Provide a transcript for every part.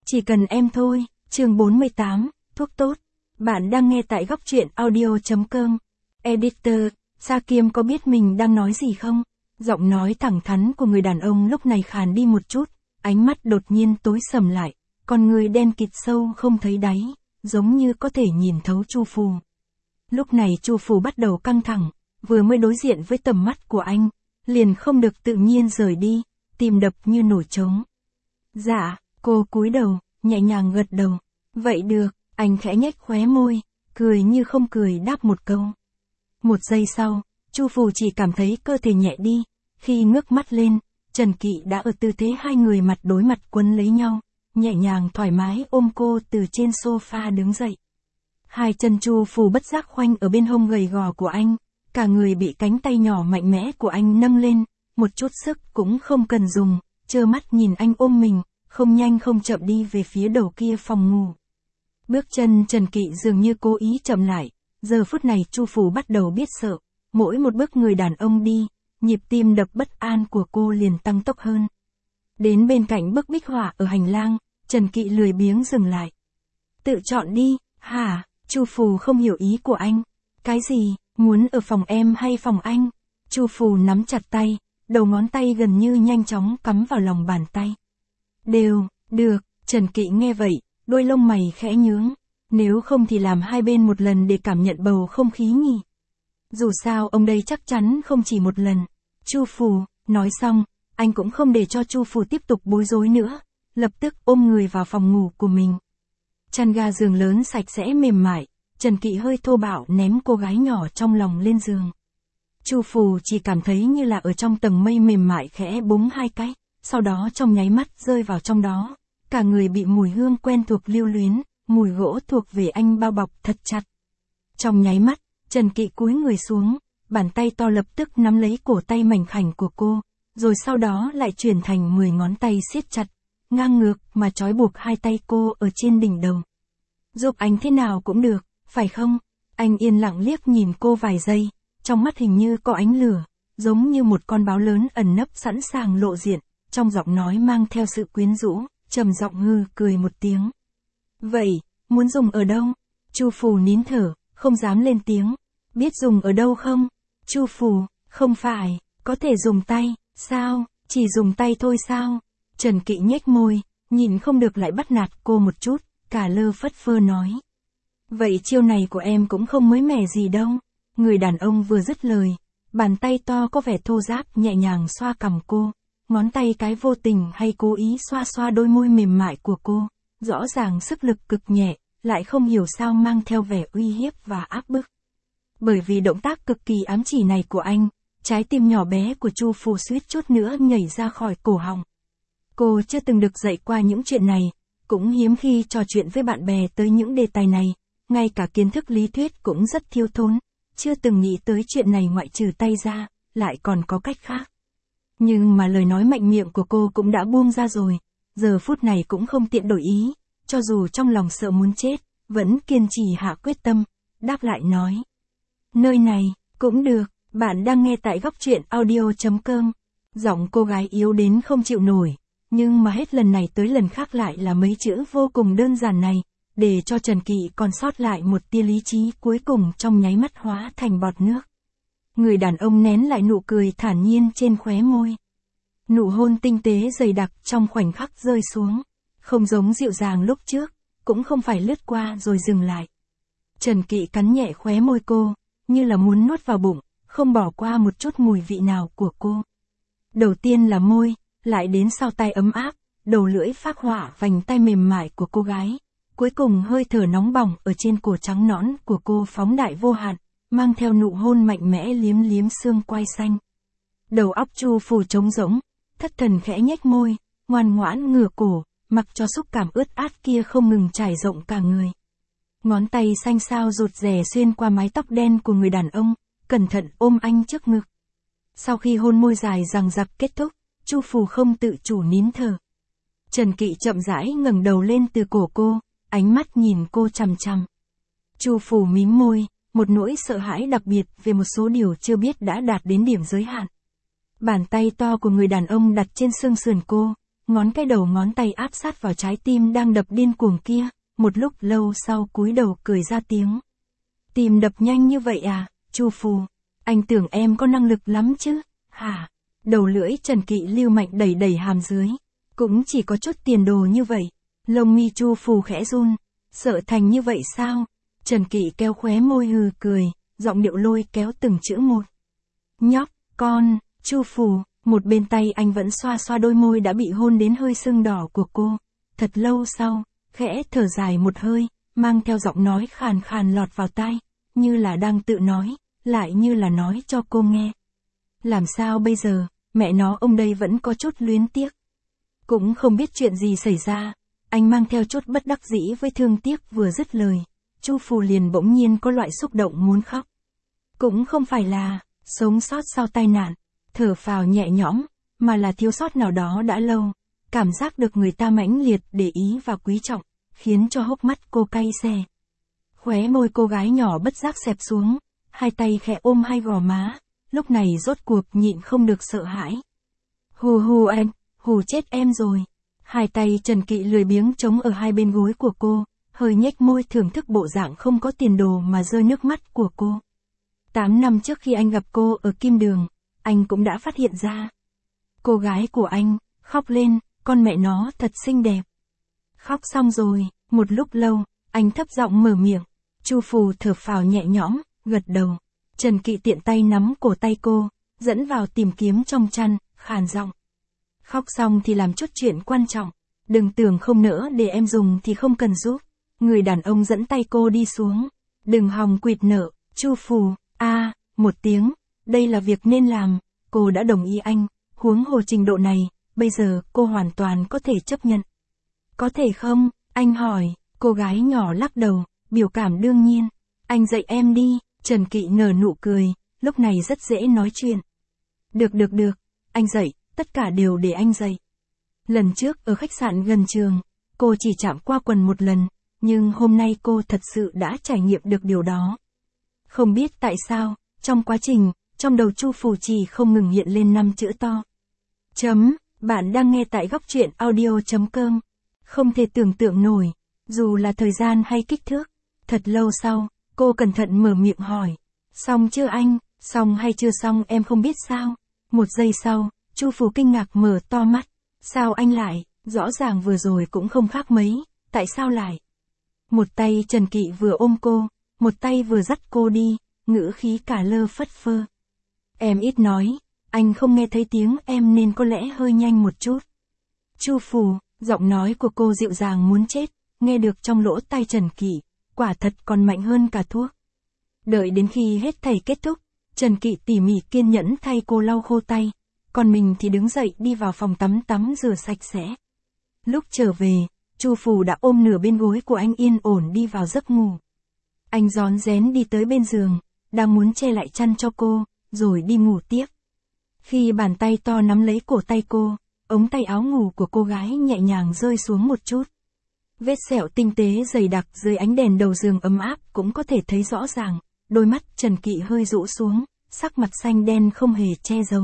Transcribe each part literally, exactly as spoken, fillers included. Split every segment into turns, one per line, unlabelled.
Chỉ cần em thôi, chương bốn mươi tám, thuốc tốt. Bạn đang nghe tại góc truyện audio.com. Editor, Sa Kiêm có biết mình đang nói gì không? Giọng nói thẳng thắn của người đàn ông lúc này khàn đi một chút, ánh mắt đột nhiên tối sầm lại, con người đen kịt sâu không thấy đáy, giống như có thể nhìn thấu Chu Phù. Lúc này Chu Phù bắt đầu căng thẳng, vừa mới đối diện với tầm mắt của anh, liền không được tự nhiên rời đi, tim đập như nổi trống. Dạ, cô cúi đầu, nhẹ nhàng gật đầu. Vậy được, anh khẽ nhếch khóe môi, cười như không cười đáp một câu. Một giây sau, Chu Phù chỉ cảm thấy cơ thể nhẹ đi, khi ngước mắt lên, Trần Kỵ đã ở tư thế hai người mặt đối mặt quấn lấy nhau, nhẹ nhàng thoải mái ôm cô từ trên sofa đứng dậy. Hai chân Chu Phù bất giác khoanh ở bên hông gầy gò của anh, cả người bị cánh tay nhỏ mạnh mẽ của anh nâng lên, một chút sức cũng không cần dùng, trơ mắt nhìn anh ôm mình, không nhanh không chậm đi về phía đầu kia phòng ngủ. Bước chân Trần Kỵ dường như cố ý chậm lại, giờ phút này Chu Phù bắt đầu biết sợ, mỗi một bước người đàn ông đi, nhịp tim đập bất an của cô liền tăng tốc hơn. Đến bên cạnh bức bích họa ở hành lang, Trần Kỵ lười biếng dừng lại. Tự chọn đi, hả? Chu Phù không hiểu ý của anh. Cái gì, muốn ở phòng em hay phòng anh? Chu Phù nắm chặt tay, đầu ngón tay gần như nhanh chóng cắm vào lòng bàn tay. Đều, được, Trần Kỵ nghe vậy, đôi lông mày khẽ nhướng. Nếu không thì làm hai bên một lần để cảm nhận bầu không khí nhỉ. Dù sao ông đây chắc chắn không chỉ một lần. Chu Phù, nói xong, anh cũng không để cho Chu Phù tiếp tục bối rối nữa, lập tức ôm người vào phòng ngủ của mình. Chăn ga giường lớn sạch sẽ mềm mại, Trần Kỵ hơi thô bạo ném cô gái nhỏ trong lòng lên giường. Chu Phù chỉ cảm thấy như là ở trong tầng mây mềm mại khẽ búng hai cái, sau đó trong nháy mắt rơi vào trong đó, cả người bị mùi hương quen thuộc lưu luyến, mùi gỗ thuộc về anh bao bọc thật chặt. Trong nháy mắt, Trần Kỵ cúi người xuống, bàn tay to lập tức nắm lấy cổ tay mảnh khảnh của cô, rồi sau đó lại chuyển thành mười ngón tay siết chặt, ngang ngược mà trói buộc hai tay cô ở trên đỉnh đầu. Giúp anh thế nào cũng được, phải không? Anh yên lặng liếc nhìn cô vài giây, trong mắt hình như có ánh lửa, giống như một con báo lớn ẩn nấp sẵn sàng lộ diện, trong giọng nói mang theo sự quyến rũ, trầm giọng hư cười một tiếng. Vậy, muốn dùng ở đâu? Chu Phù nín thở, không dám lên tiếng. Biết dùng ở đâu không? Chu Phù, không phải, có thể dùng tay, sao, chỉ dùng tay thôi sao? Trần Kỵ nhếch môi, nhìn không được lại bắt nạt cô một chút, cả lơ phất phơ nói. Vậy chiêu này của em cũng không mới mẻ gì đâu. Người đàn ông vừa dứt lời, bàn tay to có vẻ thô ráp nhẹ nhàng xoa cằm cô, ngón tay cái vô tình hay cố ý xoa xoa đôi môi mềm mại của cô, rõ ràng sức lực cực nhẹ, lại không hiểu sao mang theo vẻ uy hiếp và áp bức. Bởi vì động tác cực kỳ ám chỉ này của anh, trái tim nhỏ bé của Chu Phù suýt chút nữa nhảy ra khỏi cổ họng. Cô chưa từng được dạy qua những chuyện này, cũng hiếm khi trò chuyện với bạn bè tới những đề tài này, ngay cả kiến thức lý thuyết cũng rất thiếu thốn, chưa từng nghĩ tới chuyện này ngoại trừ tay ra, lại còn có cách khác. Nhưng mà lời nói mạnh miệng của cô cũng đã buông ra rồi, giờ phút này cũng không tiện đổi ý, cho dù trong lòng sợ muốn chết, vẫn kiên trì hạ quyết tâm, đáp lại nói. Nơi này, cũng được, bạn đang nghe tại góc truyện audio.com. Giọng cô gái yếu đến không chịu nổi, nhưng mà hết lần này tới lần khác lại là mấy chữ vô cùng đơn giản này, để cho Trần Kỵ còn sót lại một tia lý trí cuối cùng trong nháy mắt hóa thành bọt nước. Người đàn ông nén lại nụ cười thản nhiên trên khóe môi. Nụ hôn tinh tế dày đặc trong khoảnh khắc rơi xuống, không giống dịu dàng lúc trước, cũng không phải lướt qua rồi dừng lại. Trần Kỵ cắn nhẹ khóe môi cô, như là muốn nuốt vào bụng, không bỏ qua một chút mùi vị nào của cô. Đầu tiên là môi, lại đến sau tay ấm áp, đầu lưỡi phác họa vành tay mềm mại của cô gái. Cuối cùng hơi thở nóng bỏng ở trên cổ trắng nõn của cô phóng đại vô hạn, mang theo nụ hôn mạnh mẽ liếm liếm xương quai xanh. Đầu óc Chu Phù trống rỗng, thất thần khẽ nhếch môi, ngoan ngoãn ngửa cổ, mặc cho xúc cảm ướt át kia không ngừng trải rộng cả người. Ngón tay xanh xao rụt rè xuyên qua mái tóc đen của người đàn ông, cẩn thận ôm anh trước ngực. Sau khi hôn môi dài dằng dặc kết thúc, Chu Phù không tự chủ nín thở. Trần Kỵ chậm rãi ngẩng đầu lên từ cổ cô, ánh mắt nhìn cô chằm chằm. Chu Phù mím môi, một nỗi sợ hãi đặc biệt về một số điều chưa biết đã đạt đến điểm giới hạn. Bàn tay to của người đàn ông đặt trên xương sườn cô, ngón cái đầu ngón tay áp sát vào trái tim đang đập điên cuồng kia, một lúc lâu sau cúi đầu cười ra tiếng. Tim đập nhanh như vậy à, Chu Phù, anh tưởng em có năng lực lắm chứ, hả? Đầu lưỡi Trần Kỵ lưu mạnh đẩy đẩy hàm dưới, cũng chỉ có chút tiền đồ như vậy. Lông mi Chu Phù khẽ run, sợ thành như vậy sao? Trần Kỵ kéo khóe môi hừ cười, giọng điệu lôi kéo từng chữ một. Nhóc, con, Chu Phù, một bên tay anh vẫn xoa xoa đôi môi đã bị hôn đến hơi sưng đỏ của cô. Thật lâu sau, khẽ thở dài một hơi, mang theo giọng nói khàn khàn lọt vào tai, như là đang tự nói, lại như là nói cho cô nghe. Làm sao bây giờ, mẹ nó ông đây vẫn có chút luyến tiếc. Cũng không biết chuyện gì xảy ra, anh mang theo chút bất đắc dĩ với thương tiếc vừa dứt lời. Chu Phù liền bỗng nhiên có loại xúc động muốn khóc. Cũng không phải là sống sót sau tai nạn, thở phào nhẹ nhõm, mà là thiếu sót nào đó đã lâu, cảm giác được người ta mãnh liệt để ý và quý trọng, khiến cho hốc mắt cô cay xè. Khóe môi cô gái nhỏ bất giác xẹp xuống, hai tay khẽ ôm hai gò má, lúc này rốt cuộc nhịn không được sợ hãi. Hù hù anh, hù chết em rồi. Hai tay Trần Kỵ lười biếng chống ở hai bên gối của cô, hơi nhếch môi thưởng thức bộ dạng không có tiền đồ mà rơi nước mắt của cô. Tám năm trước khi anh gặp cô ở Kim Đường, anh cũng đã phát hiện ra. Cô gái của anh, khóc lên, con mẹ nó thật xinh đẹp. Khóc xong rồi, một lúc lâu, anh thấp giọng mở miệng. Chu Phù thở phào nhẹ nhõm, gật đầu. Trần Kỵ tiện tay nắm cổ tay cô, dẫn vào tìm kiếm trong chăn, khàn giọng. Khóc xong thì làm chút chuyện quan trọng, đừng tưởng không nỡ để em dùng thì không cần giúp. Người đàn ông dẫn tay cô đi xuống. Đừng hòng quỵt nợ, Chu Phù, a à, một tiếng, đây là việc nên làm, cô đã đồng ý anh, huống hồ trình độ này, bây giờ cô hoàn toàn có thể chấp nhận. Có thể không, anh hỏi, cô gái nhỏ lắc đầu, biểu cảm đương nhiên, anh dạy em đi. Trần Kỵ nở nụ cười, lúc này rất dễ nói chuyện. Được được được, anh dạy, tất cả đều để anh dạy. Lần trước ở khách sạn gần trường, cô chỉ chạm qua quần một lần, nhưng hôm nay cô thật sự đã trải nghiệm được điều đó. Không biết tại sao, trong quá trình, trong đầu Chu Phù chỉ không ngừng hiện lên năm chữ to. Chấm, bạn đang nghe tại góc truyện audio chấm com. Không thể tưởng tượng nổi, dù là thời gian hay kích thước. Thật lâu sau, cô cẩn thận mở miệng hỏi. Xong chưa anh, xong hay chưa xong em không biết sao. Một giây sau, Chu Phù kinh ngạc mở to mắt. Sao anh lại, rõ ràng vừa rồi cũng không khác mấy, tại sao lại? Một tay Trần Kỵ vừa ôm cô, một tay vừa dắt cô đi, ngữ khí cả lơ phất phơ. Em ít nói, anh không nghe thấy tiếng em nên có lẽ hơi nhanh một chút. Chu Phù, giọng nói của cô dịu dàng muốn chết, nghe được trong lỗ tai Trần Kỵ, quả thật còn mạnh hơn cả thuốc. Đợi đến khi hết thảy kết thúc, Trần Kỵ tỉ mỉ kiên nhẫn thay cô lau khô tay, còn mình thì đứng dậy đi vào phòng tắm tắm rửa sạch sẽ. Lúc trở về, Chu Phù đã ôm nửa bên gối của anh yên ổn đi vào giấc ngủ. Anh rón rén đi tới bên giường, đang muốn che lại chăn cho cô, rồi đi ngủ tiếp. Khi bàn tay to nắm lấy cổ tay cô, ống tay áo ngủ của cô gái nhẹ nhàng rơi xuống một chút. Vết sẹo tinh tế dày đặc dưới ánh đèn đầu giường ấm áp cũng có thể thấy rõ ràng, đôi mắt Trần Kỵ hơi rũ xuống, sắc mặt xanh đen không hề che giấu.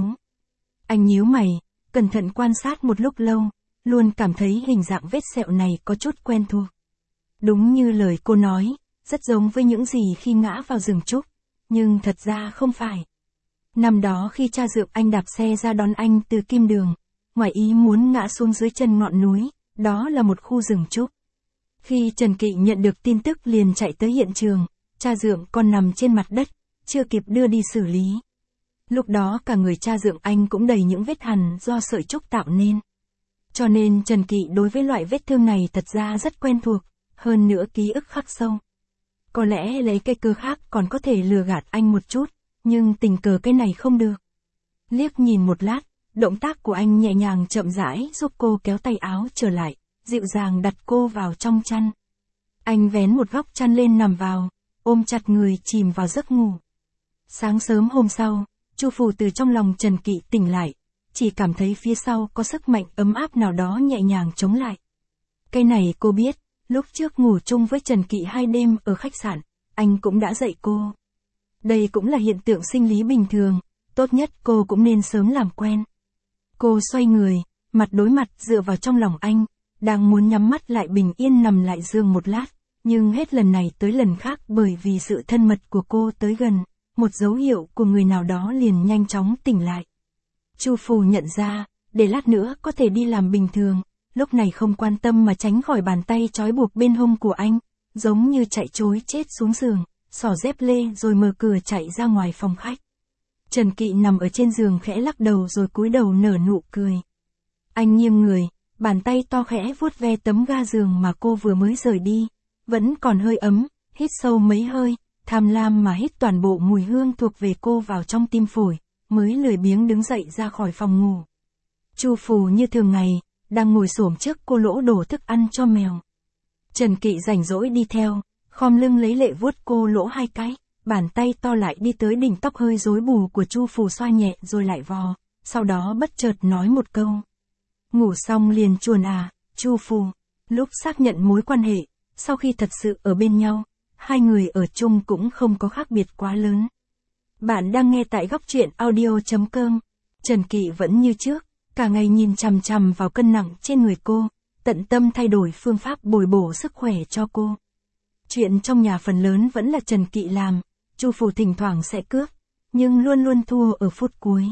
Anh nhíu mày, cẩn thận quan sát một lúc lâu, luôn cảm thấy hình dạng vết sẹo này có chút quen thuộc. Đúng như lời cô nói, rất giống với những gì khi ngã vào rừng trúc, nhưng thật ra không phải. Năm đó khi cha dượng anh đạp xe ra đón anh từ Kim Đường, ngoài ý muốn ngã xuống dưới chân ngọn núi, đó là một khu rừng trúc. Khi Trần Kỵ nhận được tin tức liền chạy tới hiện trường, cha dượng còn nằm trên mặt đất, chưa kịp đưa đi xử lý. Lúc đó cả người cha dượng anh cũng đầy những vết hằn do sợi trúc tạo nên. Cho nên Trần Kỵ đối với loại vết thương này thật ra rất quen thuộc, hơn nữa ký ức khắc sâu. Có lẽ lấy cái cơ khác còn có thể lừa gạt anh một chút, nhưng tình cờ cái này không được. Liếc nhìn một lát, động tác của anh nhẹ nhàng chậm rãi giúp cô kéo tay áo trở lại, dịu dàng đặt cô vào trong chăn. Anh vén một góc chăn lên nằm vào, ôm chặt người chìm vào giấc ngủ. Sáng sớm hôm sau, Chu Phù từ trong lòng Trần Kỵ tỉnh lại, chỉ cảm thấy phía sau có sức mạnh ấm áp nào đó nhẹ nhàng chống lại. Cái này cô biết, lúc trước ngủ chung với Trần Kỵ hai đêm ở khách sạn, anh cũng đã dạy cô. Đây cũng là hiện tượng sinh lý bình thường, tốt nhất cô cũng nên sớm làm quen. Cô xoay người, mặt đối mặt dựa vào trong lòng anh, đang muốn nhắm mắt lại bình yên nằm lại giường một lát, nhưng hết lần này tới lần khác bởi vì sự thân mật của cô tới gần, một dấu hiệu của người nào đó liền nhanh chóng tỉnh lại. Chu Phù nhận ra, để lát nữa có thể đi làm bình thường, lúc này không quan tâm mà tránh khỏi bàn tay trói buộc bên hông của anh, giống như chạy trối chết xuống giường, xỏ dép lê rồi mở cửa chạy ra ngoài phòng khách. Trần Kỵ nằm ở trên giường khẽ lắc đầu rồi cúi đầu nở nụ cười. Anh nghiêng người, bàn tay to khẽ vuốt ve tấm ga giường mà cô vừa mới rời đi, vẫn còn hơi ấm, hít sâu mấy hơi, tham lam mà hít toàn bộ mùi hương thuộc về cô vào trong tim phổi, mới lười biếng đứng dậy ra khỏi phòng ngủ. Chu Phù như thường ngày, đang ngồi xổm trước cô lỗ đổ thức ăn cho mèo. Trần Kỵ rảnh rỗi đi theo, khom lưng lấy lệ vuốt cô lỗ hai cái, bàn tay to lại đi tới đỉnh tóc hơi rối bù của Chu Phù xoa nhẹ rồi lại vò, sau đó bất chợt nói một câu. Ngủ xong liền chuồn à, Chu Phù. Lúc xác nhận mối quan hệ, sau khi thật sự ở bên nhau, hai người ở chung cũng không có khác biệt quá lớn. Bạn đang nghe tại góc truyện audio chấm com. Trần Kỵ vẫn như trước, cả ngày nhìn chằm chằm vào cân nặng trên người cô, tận tâm thay đổi phương pháp bồi bổ sức khỏe cho cô. Chuyện trong nhà phần lớn vẫn là Trần Kỵ làm, Chu Phù thỉnh thoảng sẽ cướp, nhưng luôn luôn thua ở phút cuối.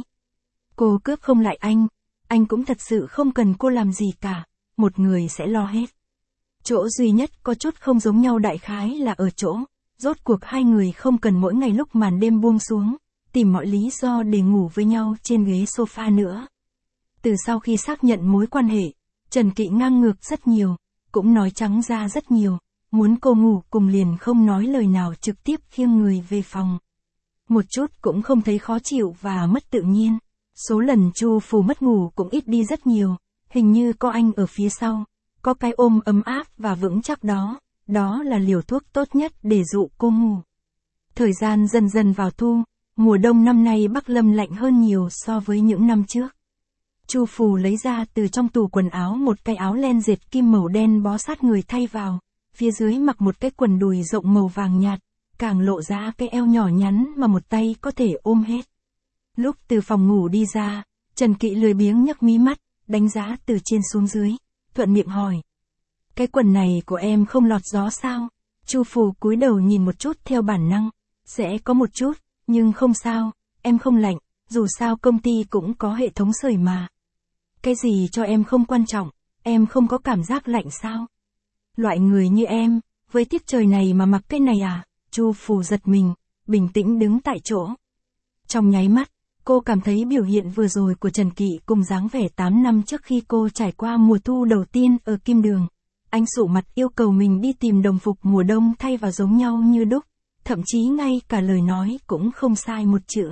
Cô cướp không lại anh, anh cũng thật sự không cần cô làm gì cả, một người sẽ lo hết. Chỗ duy nhất có chút không giống nhau đại khái là ở chỗ, rốt cuộc hai người không cần mỗi ngày lúc màn đêm buông xuống, tìm mọi lý do để ngủ với nhau trên ghế sofa nữa. Từ sau khi xác nhận mối quan hệ, Trần Kỵ ngang ngược rất nhiều, cũng nói trắng ra rất nhiều, muốn cô ngủ cùng liền không nói lời nào trực tiếp khiêng người về phòng. Một chút cũng không thấy khó chịu và mất tự nhiên, số lần Chu Phù mất ngủ cũng ít đi rất nhiều, hình như có anh ở phía sau, có cái ôm ấm áp và vững chắc đó, đó là liều thuốc tốt nhất để dụ cô ngủ. Thời gian dần dần vào thu, mùa đông năm nay Bắc Lâm lạnh hơn nhiều so với những năm trước. Chu Phù lấy ra từ trong tủ quần áo một cái áo len dệt kim màu đen bó sát người thay vào, phía dưới mặc một cái quần đùi rộng màu vàng nhạt, càng lộ ra cái eo nhỏ nhắn mà một tay có thể ôm hết. Lúc từ phòng ngủ đi ra, Trần Kỵ lười biếng nhấc mí mắt, đánh giá từ trên xuống dưới, thuận miệng hỏi. Cái quần này của em không lọt gió sao? Chu Phù cúi đầu nhìn một chút theo bản năng, sẽ có một chút, nhưng không sao, em không lạnh, dù sao công ty cũng có hệ thống sưởi mà. Cái gì cho em không quan trọng, em không có cảm giác lạnh sao? Loại người như em, với tiết trời này mà mặc cái này à? Chu Phù giật mình, bình tĩnh đứng tại chỗ. Trong nháy mắt, cô cảm thấy biểu hiện vừa rồi của Trần Kỵ cùng dáng vẻ tám năm trước khi cô trải qua mùa thu đầu tiên ở Kim Đường. Anh sụ mặt yêu cầu mình đi tìm đồng phục mùa đông thay vào giống nhau như đúc, thậm chí ngay cả lời nói cũng không sai một chữ.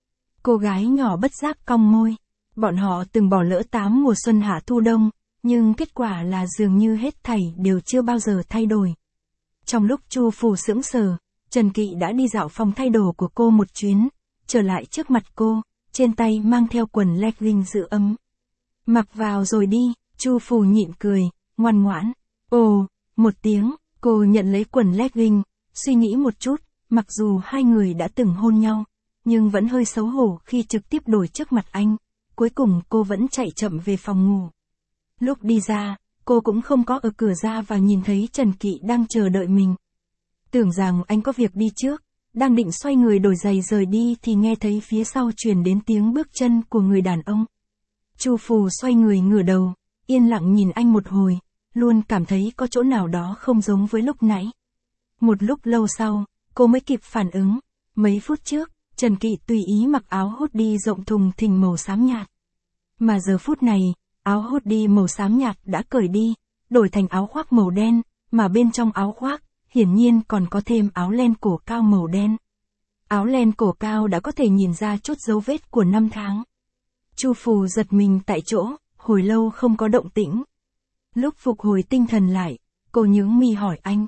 Cô gái nhỏ bất giác cong môi. Bọn họ từng bỏ lỡ tám mùa xuân hạ thu đông, nhưng kết quả là dường như hết thảy đều chưa bao giờ thay đổi. Trong lúc Chu Phù sững sờ, Trần Kỵ đã đi dạo phòng thay đồ của cô một chuyến, trở lại trước mặt cô, trên tay mang theo quần legging giữ ấm. Mặc vào rồi đi, Chu Phù nhịn cười, ngoan ngoãn. Ồ, một tiếng, cô nhận lấy quần legging, suy nghĩ một chút, mặc dù hai người đã từng hôn nhau, nhưng vẫn hơi xấu hổ khi trực tiếp đổi trước mặt anh. Cuối cùng cô vẫn chạy chậm về phòng ngủ. Lúc đi ra, cô cũng không có ở cửa ra và nhìn thấy Trần Kỵ đang chờ đợi mình. Tưởng rằng anh có việc đi trước, đang định xoay người đổi giày rời đi thì nghe thấy phía sau truyền đến tiếng bước chân của người đàn ông. Chu Phù xoay người ngửa đầu, yên lặng nhìn anh một hồi, luôn cảm thấy có chỗ nào đó không giống với lúc nãy. Một lúc lâu sau, cô mới kịp phản ứng, mấy phút trước, Trần Kỵ tùy ý mặc áo hoodie rộng thùng thình màu xám nhạt. Mà giờ phút này, áo hoodie màu xám nhạt đã cởi đi, đổi thành áo khoác màu đen, mà bên trong áo khoác, hiển nhiên còn có thêm áo len cổ cao màu đen. Áo len cổ cao đã có thể nhìn ra chút dấu vết của năm tháng. Chu Phù giật mình tại chỗ, hồi lâu không có động tĩnh. Lúc phục hồi tinh thần lại, cô nhướng mi hỏi anh.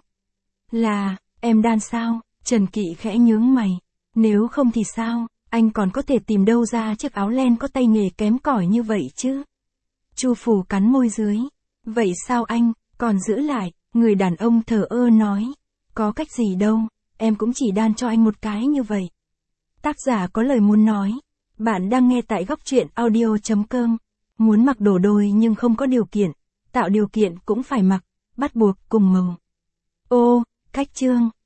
Là, em đan sao? Trần Kỵ khẽ nhướng mày. Nếu không thì sao, anh còn có thể tìm đâu ra chiếc áo len có tay nghề kém cỏi như vậy chứ? Chu Phù cắn môi dưới. Vậy sao anh, còn giữ lại? Người đàn ông thờ ơ nói. Có cách gì đâu, em cũng chỉ đan cho anh một cái như vậy. Tác giả có lời muốn nói. Bạn đang nghe tại góc truyện audio chấm com. Muốn mặc đồ đôi nhưng không có điều kiện, tạo điều kiện cũng phải mặc, bắt buộc cùng màu. Ô, khách trương,